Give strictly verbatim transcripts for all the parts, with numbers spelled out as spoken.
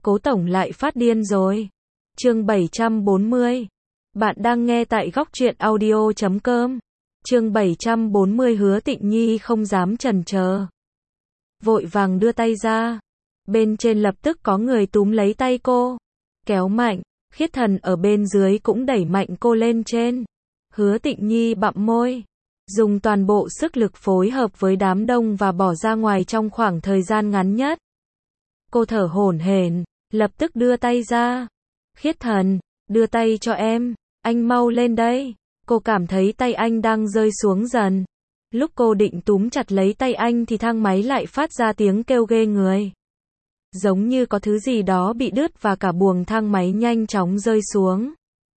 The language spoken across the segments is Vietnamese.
Cố tổng lại phát điên rồi. Chương bảy trăm bốn mươi. Bạn đang nghe tại góc truyện audio chấm com. Chương bảy trăm bốn mươi. Hứa Tịnh Nhi không dám chần chờ, vội vàng đưa tay ra. Bên trên lập tức có người túm lấy tay cô, kéo mạnh. Khiết Thần ở bên dưới cũng đẩy mạnh cô lên trên. Hứa Tịnh Nhi bặm môi, dùng toàn bộ sức lực phối hợp với đám đông và bỏ ra ngoài trong khoảng thời gian ngắn nhất. Cô thở hổn hển, lập tức đưa tay ra. Khiết Thần, đưa tay cho em, anh mau lên đây. Cô cảm thấy tay anh đang rơi xuống dần. Lúc cô định túm chặt lấy tay anh thì thang máy lại phát ra tiếng kêu ghê người. Giống như có thứ gì đó bị đứt và cả buồng thang máy nhanh chóng rơi xuống.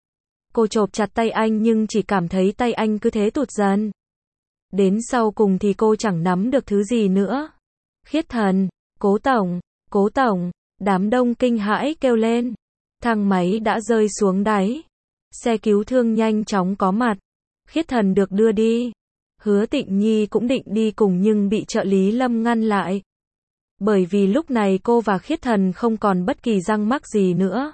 Cô chộp chặt tay anh nhưng chỉ cảm thấy tay anh cứ thế tụt dần. Đến sau cùng thì cô chẳng nắm được thứ gì nữa. Khiết Thần, Cố tổng, Cố tổng, đám đông kinh hãi kêu lên. Thang máy đã rơi xuống đáy. Xe cứu thương nhanh chóng có mặt. Khiết Thần được đưa đi. Hứa Tịnh Nhi cũng định đi cùng nhưng bị trợ lý Lâm ngăn lại. Bởi vì lúc này cô và Khiết Thần không còn bất kỳ răng mắc gì nữa.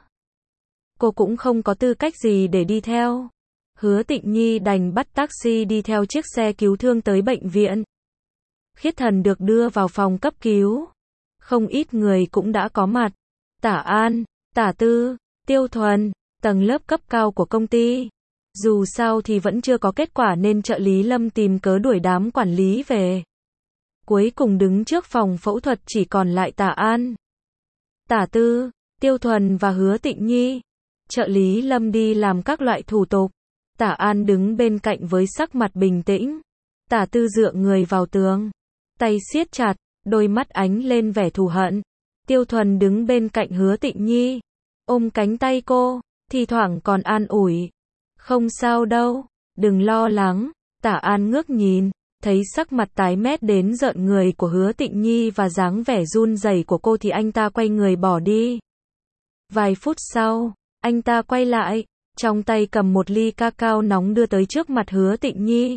Cô cũng không có tư cách gì để đi theo. Hứa Tịnh Nhi đành bắt taxi đi theo chiếc xe cứu thương tới bệnh viện. Khiết Thần được đưa vào phòng cấp cứu. Không ít người cũng đã có mặt. Tả An, Tả Tư, Tiêu Thuần, tầng lớp cấp cao của công ty. Dù sao thì vẫn chưa có kết quả nên trợ lý Lâm tìm cớ đuổi đám quản lý về. Cuối cùng đứng trước phòng phẫu thuật chỉ còn lại Tả An, Tả Tư, Tiêu Thuần và Hứa Tịnh Nhi. Trợ lý Lâm đi làm các loại thủ tục. Tả An đứng bên cạnh với sắc mặt bình tĩnh. Tả Tư dựa người vào tường, tay siết chặt, đôi mắt ánh lên vẻ thù hận. Tiêu Thuần đứng bên cạnh Hứa Tịnh Nhi, ôm cánh tay cô, thi thoảng còn an ủi. Không sao đâu, đừng lo lắng. Tả An ngước nhìn, thấy sắc mặt tái mét đến rợn người của Hứa Tịnh Nhi và dáng vẻ run rẩy của cô thì anh ta quay người bỏ đi. Vài phút sau, anh ta quay lại, trong tay cầm một ly cacao nóng đưa tới trước mặt Hứa Tịnh Nhi.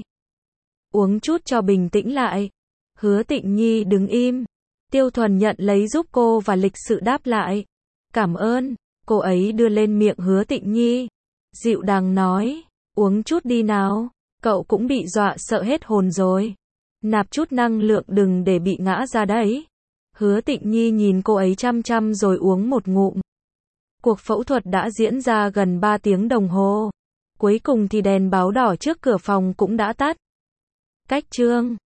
Uống chút cho bình tĩnh lại. Hứa Tịnh Nhi đứng im. Tiêu Thuần nhận lấy giúp cô và lịch sự đáp lại. Cảm ơn. Cô ấy đưa lên miệng Hứa Tịnh Nhi, dịu dàng nói, uống chút đi nào, cậu cũng bị dọa sợ hết hồn rồi. Nạp chút năng lượng đừng để bị ngã ra đấy. Hứa Tịnh Nhi nhìn cô ấy chăm chăm rồi uống một ngụm. Cuộc phẫu thuật đã diễn ra gần ba tiếng đồng hồ. Cuối cùng thì đèn báo đỏ trước cửa phòng cũng đã tắt. Cách chương